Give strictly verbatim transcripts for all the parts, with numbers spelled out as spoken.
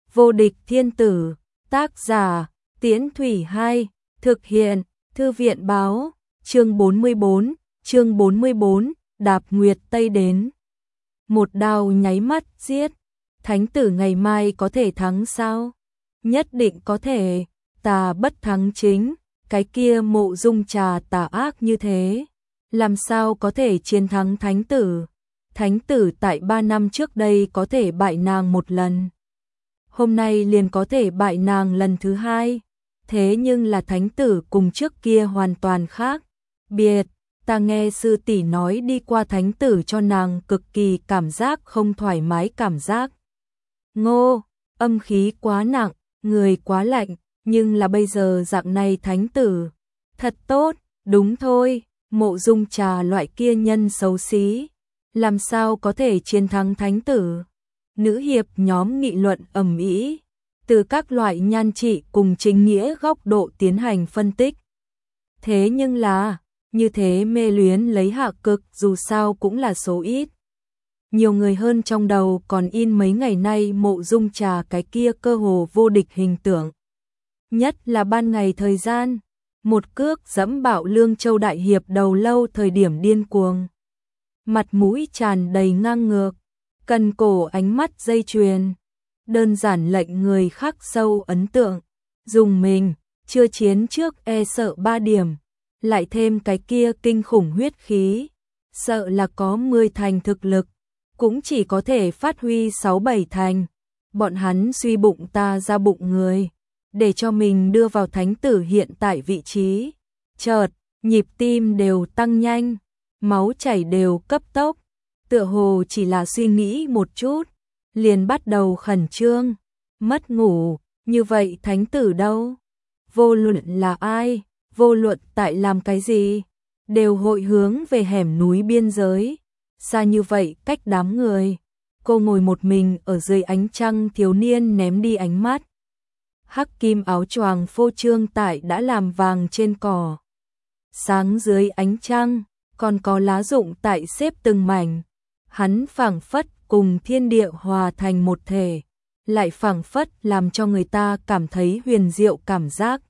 Vô địch thiên tử, tác giả, Tiễn Thủy Hai, thực hiện, Thư viện báo, chương bốn mươi bốn, chương bốn mươi bốn, Đạp Nguyệt Tây đến. Một đao nháy mắt giết, thánh tử ngày mai có thể thắng sao? Nhất định có thể, tà bất thắng chính, cái kia Mộ Dung Trà tà ác như thế, làm sao có thể chiến thắng thánh tử? Thánh tử tại ba năm trước đây có thể bại nàng một lần, hôm nay liền có thể bại nàng lần thứ hai. Thế nhưng là thánh tử cùng trước kia hoàn toàn khác biệt. Ta nghe sư tỷ nói đi qua thánh tử cho nàng cực kỳ cảm giác không thoải mái cảm giác. Ngô, âm khí quá nặng, người quá lạnh, nhưng là bây giờ dạng này thánh tử. Thật tốt, đúng thôi, Mộ Dung Trà loại kia nhân xấu xí, làm sao có thể chiến thắng thánh tử? Nữ hiệp nhóm nghị luận ầm ĩ, từ các loại nhan trị cùng chính nghĩa góc độ tiến hành phân tích. Thế nhưng là, như thế mê luyến lấy hạ cực dù sao cũng là số ít. Nhiều người hơn trong đầu còn in mấy ngày nay Mộ Dung Trà cái kia cơ hồ vô địch hình tượng. Nhất là ban ngày thời gian, một cước dẫm bạo Lương Châu đại hiệp đầu lâu thời điểm điên cuồng. Mặt mũi tràn đầy ngang ngược, cần cổ ánh mắt dây chuyền, đơn giản lệnh người khắc sâu ấn tượng, dùng mình, chưa chiến trước e sợ ba điểm, lại thêm cái kia kinh khủng huyết khí, sợ là có mười thành thực lực, cũng chỉ có thể phát huy sáu bảy thành. Bọn hắn suy bụng ta ra bụng người, để cho mình đưa vào thánh tử hiện tại vị trí. Chợt, nhịp tim đều tăng nhanh, máu chảy đều cấp tốc, tựa hồ chỉ là suy nghĩ một chút, liền bắt đầu khẩn trương, mất ngủ. Như vậy thánh tử đâu? Vô luận là ai, vô luận tại làm cái gì, đều hội hướng về hẻm núi biên giới, xa như vậy cách đám người. Cô ngồi một mình ở dưới ánh trăng, thiếu niên ném đi ánh mắt. Hắc kim áo choàng phô trương tại đã làm vàng trên cỏ. Sáng dưới ánh trăng, còn có lá rụng tại xếp từng mảnh. Hắn phảng phất cùng thiên địa hòa thành một thể, lại phảng phất làm cho người ta cảm thấy huyền diệu cảm giác.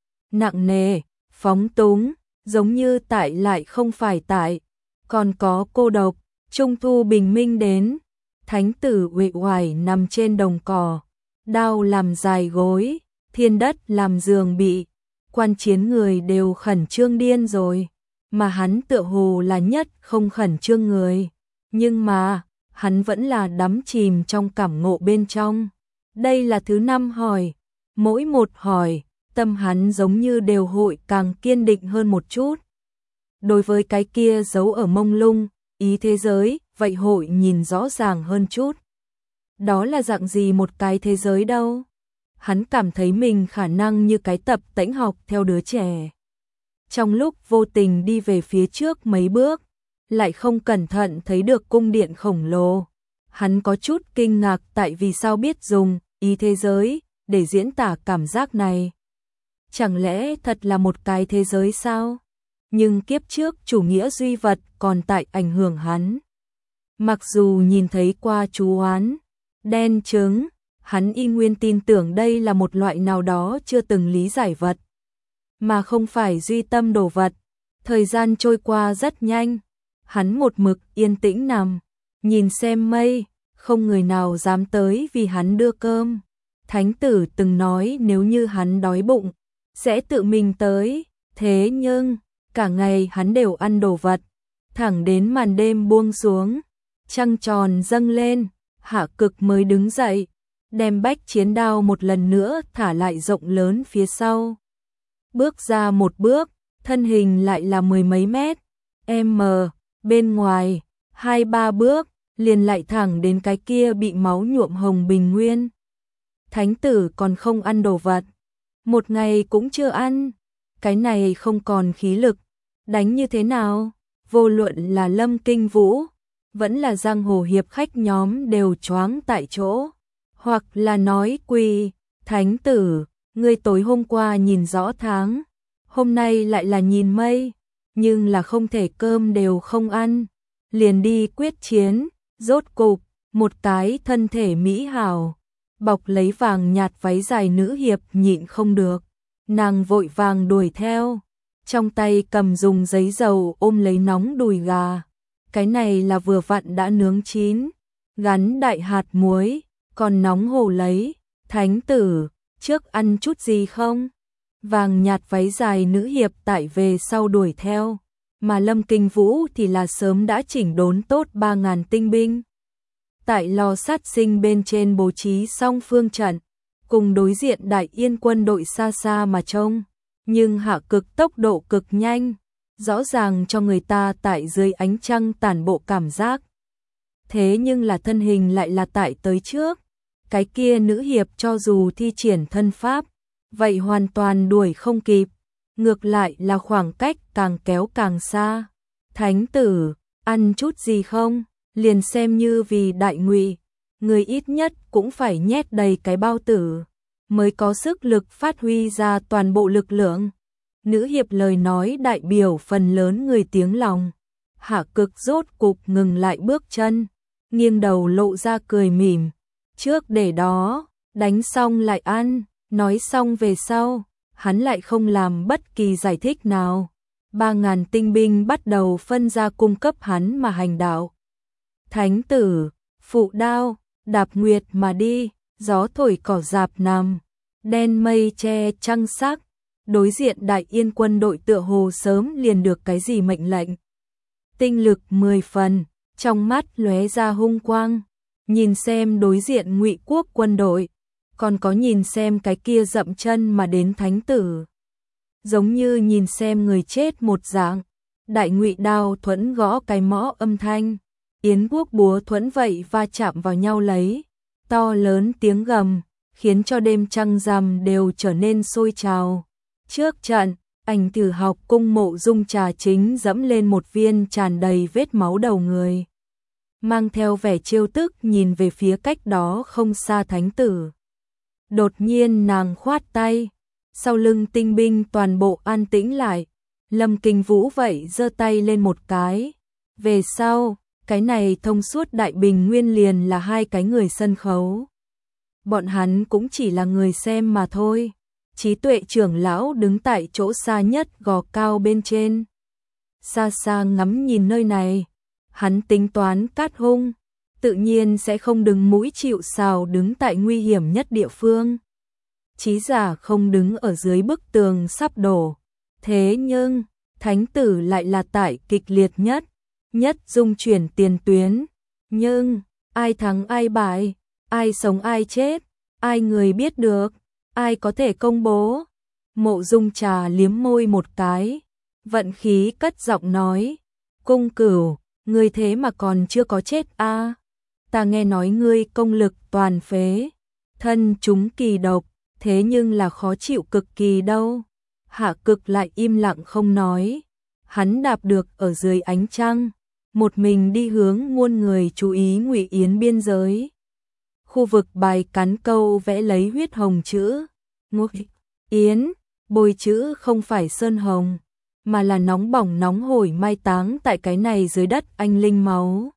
Nặng nề, phóng túng, giống như tại lại không phải tại, còn có cô độc. Trung thu bình minh đến, thánh tử uể oải nằm trên đồng cỏ, đao làm dài gối, thiên đất làm giường bị, quan chiến người đều khẩn trương điên rồi, mà hắn tựa hồ là nhất không khẩn trương người, nhưng mà, hắn vẫn là đắm chìm trong cảm ngộ bên trong. Đây là thứ năm hỏi, mỗi một hỏi, tâm hắn giống như đều hội càng kiên định hơn một chút. Đối với cái kia giấu ở mông lung, ý thế giới, vậy hội nhìn rõ ràng hơn chút. Đó là dạng gì một cái thế giới đâu? Hắn cảm thấy mình khả năng như cái tập tễnh học theo đứa trẻ. Trong lúc vô tình đi về phía trước mấy bước, lại không cẩn thận thấy được cung điện khổng lồ. Hắn có chút kinh ngạc tại vì sao biết dùng ý thế giới để diễn tả cảm giác này. Chẳng lẽ thật là một cái thế giới sao? Nhưng kiếp trước chủ nghĩa duy vật còn tại ảnh hưởng hắn. Mặc dù nhìn thấy qua chú oán, đen trứng, hắn y nguyên tin tưởng đây là một loại nào đó chưa từng lý giải vật, mà không phải duy tâm đồ vật. Thời gian trôi qua rất nhanh, hắn một mực yên tĩnh nằm, nhìn xem mây, không người nào dám tới vì hắn đưa cơm. Thánh tử từng nói nếu như hắn đói bụng, sẽ tự mình tới, thế nhưng cả ngày hắn đều ăn đồ vật, thẳng đến màn đêm buông xuống, trăng tròn dâng lên, Hạ Cực mới đứng dậy, đem bách chiến đao một lần nữa thả lại rộng lớn phía sau. Bước ra một bước, thân hình lại là mười mấy mét, m, bên ngoài, hai ba bước, liền lại thẳng đến cái kia bị máu nhuộm hồng bình nguyên. Thánh tử còn không ăn đồ vật, một ngày cũng chưa ăn, cái này không còn khí lực. Đánh như thế nào? Vô luận là Lâm Kinh Vũ, vẫn là giang hồ hiệp khách nhóm đều choáng tại chỗ. Hoặc là nói quỳ, thánh tử, ngươi tối hôm qua nhìn rõ tháng, hôm nay lại là nhìn mây, nhưng là không thể cơm đều không ăn, liền đi quyết chiến, rốt cục, một cái thân thể mỹ hảo, bọc lấy vàng nhạt váy dài nữ hiệp nhịn không được, nàng vội vàng đuổi theo, trong tay cầm dùng giấy dầu ôm lấy nóng đùi gà, cái này là vừa vặn đã nướng chín, gắn đại hạt muối, còn nóng hổ lấy, thánh tử, trước ăn chút gì không? Vàng nhạt váy dài nữ hiệp tại về sau đuổi theo, mà Lâm Kinh Vũ thì là sớm đã chỉnh đốn tốt ba ngàn tinh binh. Tại lò sát sinh bên trên bố trí xong phương trận, cùng đối diện Đại Yên quân đội xa xa mà trông, nhưng Hạ Cực tốc độ cực nhanh, rõ ràng cho người ta tại dưới ánh trăng tản bộ cảm giác. Thế nhưng là thân hình lại là tại tới trước, cái kia nữ hiệp cho dù thi triển thân pháp, vậy hoàn toàn đuổi không kịp, ngược lại là khoảng cách càng kéo càng xa. Thánh tử, ăn chút gì không? Liền xem như vì đại ngụy, người ít nhất cũng phải nhét đầy cái bao tử, mới có sức lực phát huy ra toàn bộ lực lượng. Nữ hiệp lời nói đại biểu phần lớn người tiếng lòng. Hạ Cực rốt cục ngừng lại bước chân, nghiêng đầu lộ ra cười mỉm, trước để đó, đánh xong lại ăn, nói xong về sau, hắn lại không làm bất kỳ giải thích nào. Ba ngàn tinh binh bắt đầu phân ra cung cấp hắn mà hành đạo. Thánh tử, phụ đao, đạp nguyệt mà đi, gió thổi cỏ rạp nằm, đen mây che trăng sắc, đối diện Đại Yên quân đội tựa hồ sớm liền được cái gì mệnh lệnh. Tinh lực mười phần, trong mắt lóe ra hung quang, nhìn xem đối diện Ngụy quốc quân đội, còn có nhìn xem cái kia dậm chân mà đến thánh tử. Giống như nhìn xem người chết một dạng, Đại Ngụy đao thuẫn gõ cái mõ âm thanh, Yến quốc búa thuẫn vậy va chạm vào nhau lấy, to lớn tiếng gầm, khiến cho đêm trăng rằm đều trở nên sôi trào. Trước trận, Ảnh Tử học cung Mộ Dung Trà chính dẫm lên một viên tràn đầy vết máu đầu người, mang theo vẻ trêu tức nhìn về phía cách đó không xa thánh tử. Đột nhiên nàng khoát tay, sau lưng tinh binh toàn bộ an tĩnh lại, Lâm Kinh Vũ vậy giơ tay lên một cái. Về sau, cái này thông suốt Đại Bình Nguyên liền là hai cái người sân khấu. Bọn hắn cũng chỉ là người xem mà thôi. Trí Tuệ trưởng lão đứng tại chỗ xa nhất gò cao bên trên, xa xa ngắm nhìn nơi này, hắn tính toán cát hung, tự nhiên sẽ không đứng mũi chịu sào đứng tại nguy hiểm nhất địa phương. Chí giả không đứng ở dưới bức tường sắp đổ, thế nhưng thánh tử lại là tại kịch liệt nhất, nhất dung chuyển tiền tuyến, nhưng ai thắng ai bại, ai sống ai chết, ai người biết được, ai có thể công bố. Mộ Dung Trà liếm môi một cái, vận khí cất giọng nói, Cung Cửu, ngươi thế mà còn chưa có chết a? À? Ta nghe nói ngươi công lực toàn phế, thân chúng kỳ độc, thế nhưng là khó chịu cực kỳ đâu. Hạ Cực lại im lặng không nói, hắn đạp được ở dưới ánh trăng, một mình đi hướng muôn người chú ý Ngụy Yến biên giới. Khu vực bài cắn câu vẽ lấy huyết hồng chữ, Ngụy Yến, bôi chữ không phải sơn hồng, mà là nóng bỏng nóng hổi mai táng tại cái này dưới đất anh linh máu.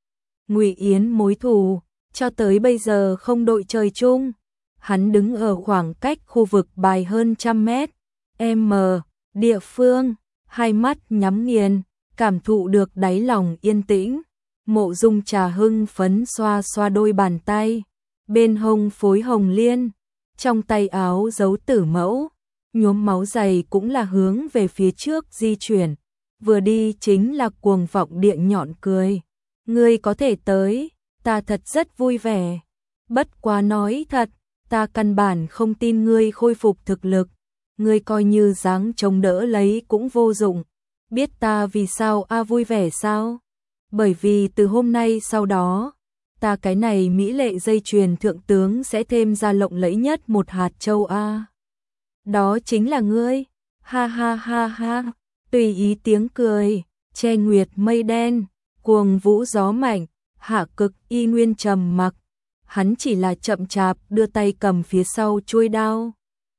Ngụy Yến mối thù, cho tới bây giờ không đội trời chung. Hắn đứng ở khoảng cách khu vực bài hơn trăm mét, m, địa phương, hai mắt nhắm nghiền, cảm thụ được đáy lòng yên tĩnh. Mộ Dung Trà hưng phấn xoa xoa đôi bàn tay, bên hông phối hồng liên, trong tay áo giấu tử mẫu, nhuốm máu dày cũng là hướng về phía trước di chuyển, vừa đi chính là cuồng vọng địa nhọn cười. Ngươi có thể tới, ta thật rất vui vẻ, bất quá nói thật, ta căn bản không tin ngươi khôi phục thực lực, ngươi coi như dáng chống đỡ lấy cũng vô dụng. Biết ta vì sao a vui vẻ sao? Bởi vì từ hôm nay sau đó, ta cái này mỹ lệ dây chuyền thượng tướng sẽ thêm ra lộng lẫy nhất một hạt châu a. Đó chính là ngươi. Ha ha ha ha. Tùy ý tiếng cười, che nguyệt mây đen, cuồng vũ gió mạnh, Hạ Cực y nguyên trầm mặc. Hắn chỉ là chậm chạp đưa tay cầm phía sau chuôi đao.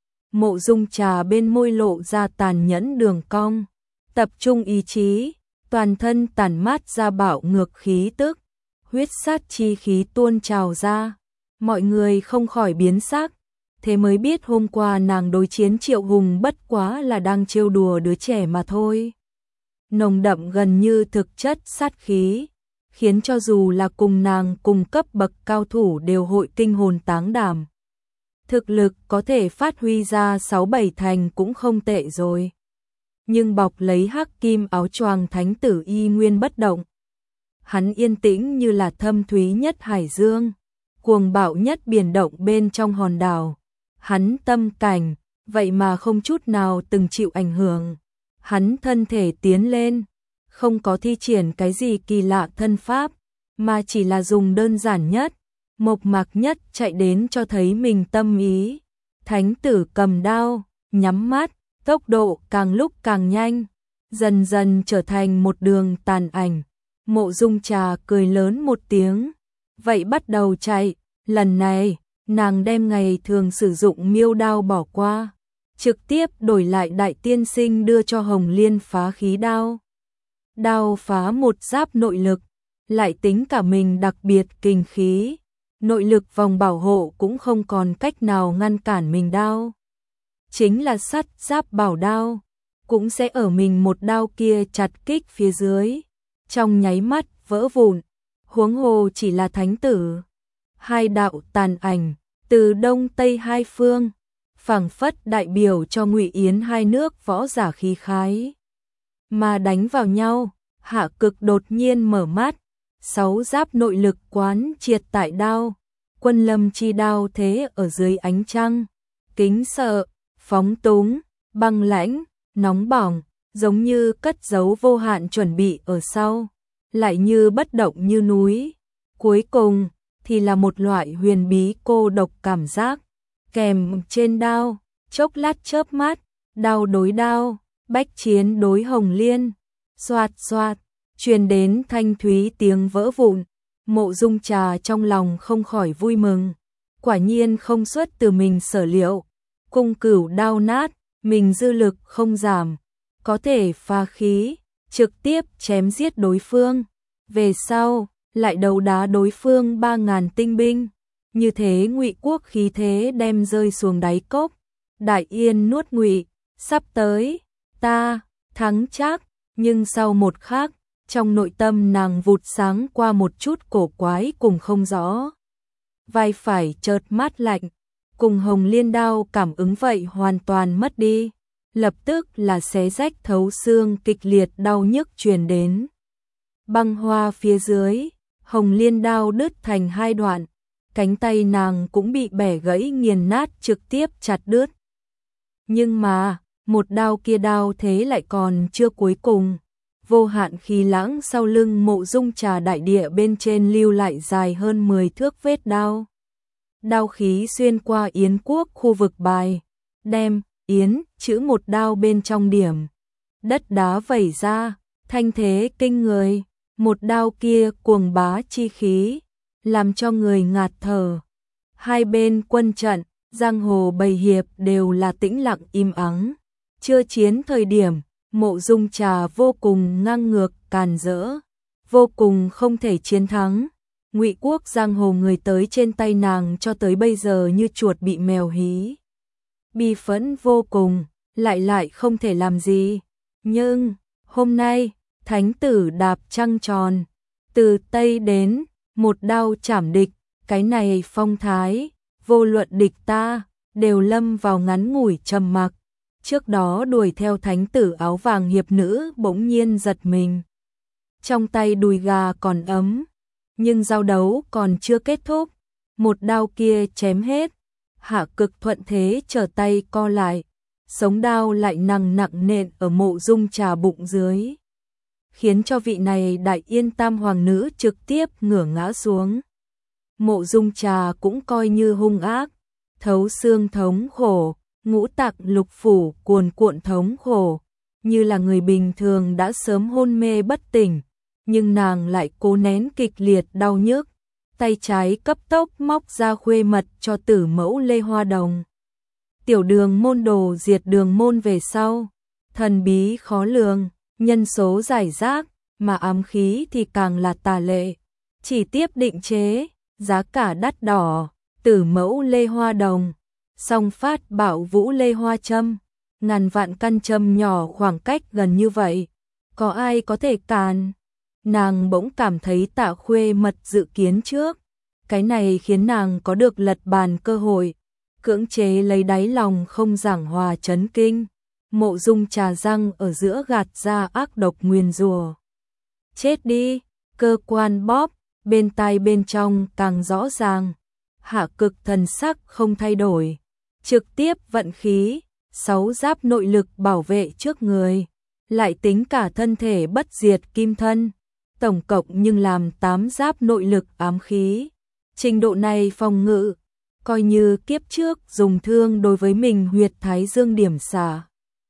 Mộ Dung Trà bên môi lộ ra tàn nhẫn đường cong, tập trung ý chí, toàn thân tản mát ra bạo ngược khí tức, huyết sát chi khí tuôn trào ra, Mọi người không khỏi biến sắc, thế mới biết hôm qua nàng đối chiến Triệu Hùng bất quá là đang trêu đùa đứa trẻ mà thôi. Nồng đậm gần như thực chất sát khí, khiến cho dù là cùng nàng cùng cấp bậc cao thủ đều hội kinh hồn táng đảm. Thực lực có thể phát huy ra sáu bảy thành cũng không tệ rồi. Nhưng bọc lấy hắc kim áo choàng thánh tử y nguyên bất động. Hắn yên tĩnh như là thâm thúy nhất hải dương, cuồng bạo nhất biển động bên trong hòn đảo. Hắn tâm cảnh, vậy mà không chút nào từng chịu ảnh hưởng. Hắn thân thể tiến lên, không có thi triển cái gì kỳ lạ thân pháp, mà chỉ là dùng đơn giản nhất, mộc mạc nhất chạy đến cho thấy mình tâm ý. Thánh tử cầm đao, nhắm mắt, tốc độ càng lúc càng nhanh, dần dần trở thành một đường tàn ảnh. Mộ Dung Trà cười lớn một tiếng, vậy bắt đầu chạy. Lần này, nàng đem ngày thường sử dụng miêu đao bỏ qua, trực tiếp đổi lại đại tiên sinh đưa cho Hồng Liên phá khí đao. Đao phá một giáp nội lực, lại tính cả mình đặc biệt kinh khí, nội lực vòng bảo hộ cũng không còn cách nào ngăn cản mình đao. Chính là sắt giáp bảo đao, cũng sẽ ở mình một đao kia chặt kích phía dưới, trong nháy mắt vỡ vụn, huống hồ chỉ là thánh tử. Hai đạo tàn ảnh, từ đông tây hai phương, phảng phất đại biểu cho Ngụy Yến hai nước võ giả khí khái. Mà đánh vào nhau, Hạ Cực đột nhiên mở mắt, sáu giáp nội lực quán triệt tại đao, quân lâm chi đao thế ở dưới ánh trăng, kính sợ, phóng túng, băng lãnh, nóng bỏng, giống như cất giấu vô hạn chuẩn bị ở sau, lại như bất động như núi. Cuối cùng thì là một loại huyền bí cô độc cảm giác, kèm trên đao, chốc lát chớp mắt, đao đối đao, bách chiến đối Hồng Liên, xoạt xoạt, truyền đến thanh thúy tiếng vỡ vụn. Mộ Dung Trà trong lòng không khỏi vui mừng, quả nhiên không xuất từ mình sở liệu, cung cửu đao nát, mình dư lực không giảm, có thể pha khí, trực tiếp chém giết đối phương. Về sau, lại đấu đá đối phương ba ngàn tinh binh, như thế Ngụy quốc khí thế đem rơi xuống đáy cốc. Đại Yên nuốt Ngụy, sắp tới, ta thắng chắc. Nhưng sau một khắc, trong nội tâm nàng vụt sáng qua một chút cổ quái cùng không rõ. Vai phải chợt mát lạnh, cùng Hồng Liên đao cảm ứng vậy hoàn toàn mất đi, lập tức là xé rách thấu xương kịch liệt đau nhức truyền đến. Băng hoa phía dưới, Hồng Liên đao đứt thành hai đoạn, cánh tay nàng cũng bị bẻ gãy nghiền nát trực tiếp chặt đứt. Nhưng mà, một đao kia đao thế lại còn chưa cuối cùng. Vô hạn khí lãng sau lưng Mộ Dung Trà đại địa bên trên lưu lại dài hơn mười thước vết đao. Đao khí xuyên qua Yến quốc khu vực bài, đem Yến chữ một đao bên trong điểm. Đất đá vẩy ra, thanh thế kinh người, một đao kia cuồng bá chi khí, làm cho người ngạt thở. Hai bên quân trận, giang hồ bầy hiệp đều là tĩnh lặng im ắng. Chưa chiến thời điểm, Mộ Dung Trà vô cùng ngang ngược, càn rỡ, vô cùng không thể chiến thắng. Ngụy quốc giang hồ người tới trên tay nàng cho tới bây giờ như chuột bị mèo hí. Bi phẫn vô cùng, lại lại không thể làm gì. Nhưng, hôm nay, thánh tử đạp trăng tròn, từ Tây đến, một đao chảm địch, cái này phong thái, vô luận địch ta, đều lâm vào ngắn ngủi trầm mặc. Trước đó đuổi theo thánh tử áo vàng hiệp nữ bỗng nhiên giật mình. Trong tay đùi gà còn ấm, nhưng giao đấu còn chưa kết thúc. Một đao kia chém hết, Hạ Cực thuận thế trở tay co lại, sống đao lại nặng nặng nện ở Mộ Dung Trà bụng dưới, khiến cho vị này Đại Yên Tam Hoàng nữ trực tiếp ngửa ngã xuống. Mộ Dung Trà cũng coi như hung ác, thấu xương thống khổ, ngũ tạng lục phủ cuồn cuộn thống khổ, như là người bình thường đã sớm hôn mê bất tỉnh, nhưng nàng lại cố nén kịch liệt đau nhức, tay trái cấp tốc móc ra khuê mật cho tử mẫu Lê Hoa Đồng. Tiểu Đường môn đồ diệt Đường môn về sau, thần bí khó lường, nhân số giải rác, mà ám khí thì càng là tà lệ, chỉ tiếp định chế, giá cả đắt đỏ, Tử mẫu Lê Hoa Đồng, song phát bảo vũ Lê Hoa Châm, ngàn vạn căn châm nhỏ khoảng cách gần như vậy, có ai có thể càn? Nàng bỗng cảm thấy Tạ Khuê Mật dự kiến trước, cái này khiến nàng có được lật bàn cơ hội, cưỡng chế lấy đáy lòng không giảng hòa chấn kinh. Mộ Dung trà răng ở giữa gạt ra ác độc nguyền rủa. Chết đi, cơ quan bóp, bên tai bên trong càng rõ ràng. Hạ Cực thần sắc không thay đổi, trực tiếp vận khí, sáu giáp nội lực bảo vệ trước người, lại tính cả thân thể bất diệt kim thân, tổng cộng nhưng làm tám giáp nội lực ám khí. Trình độ này phòng ngự, coi như kiếp trước dùng thương đối với mình huyệt thái dương điểm xả,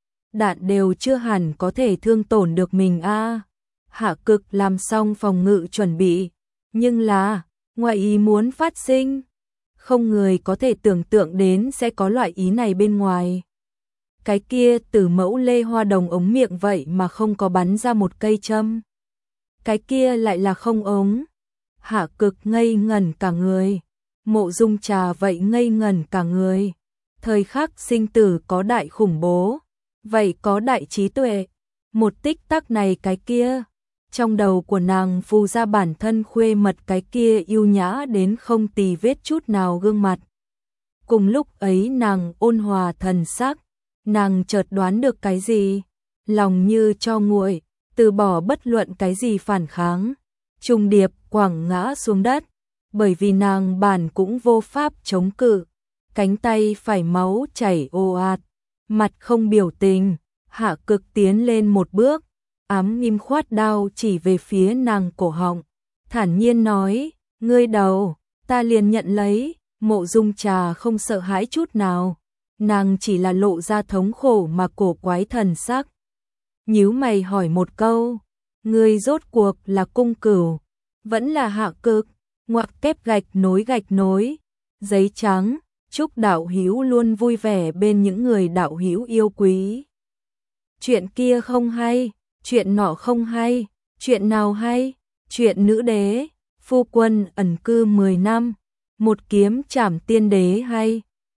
đạn đều chưa hẳn có thể thương tổn được mình a. À, Hạ Cực làm xong phòng ngự chuẩn bị, nhưng là ngoại ý muốn phát sinh, không người có thể tưởng tượng đến sẽ có loại ý này bên ngoài. Cái kia Tử mẫu Lê Hoa Đồng ống miệng vậy mà không có bắn ra một cây châm, cái kia lại là không ống. Hạ Cực ngây ngẩn cả người, Mộ Dung trà vậy ngây ngẩn cả người. Thời khắc sinh tử có đại khủng bố, vậy có đại trí tuệ. Một tích tắc này cái kia, trong đầu của nàng phù ra bản thân Khuê Mật cái kia yêu nhã đến không tì vết chút nào gương mặt. Cùng lúc ấy nàng ôn hòa thần sắc, nàng chợt đoán được cái gì, lòng như cho nguội, từ bỏ bất luận cái gì phản kháng, trùng điệp quẳng ngã xuống đất, bởi vì nàng bản cũng vô pháp chống cự, cánh tay phải máu chảy ồ ạt, mặt không biểu tình. Hạ Cực tiến lên một bước, ám nghiêm khoát đao chỉ về phía nàng cổ họng, thản nhiên nói, ngươi đầu, ta liền nhận lấy. Mộ Dung trà không sợ hãi chút nào, nàng chỉ là lộ ra thống khổ mà cổ quái thần sắc. Nhíu mày hỏi một câu, ngươi rốt cuộc là Cung Cửu, vẫn là Hạ Cực? Ngoặc kép gạch nối gạch nối, giấy trắng, chúc đạo hữu luôn vui vẻ bên những người đạo hữu yêu quý. Chuyện kia không hay, chuyện nọ không hay, chuyện nào hay? Chuyện nữ đế, phu quân ẩn cư mười năm, một kiếm trảm tiên đế hay?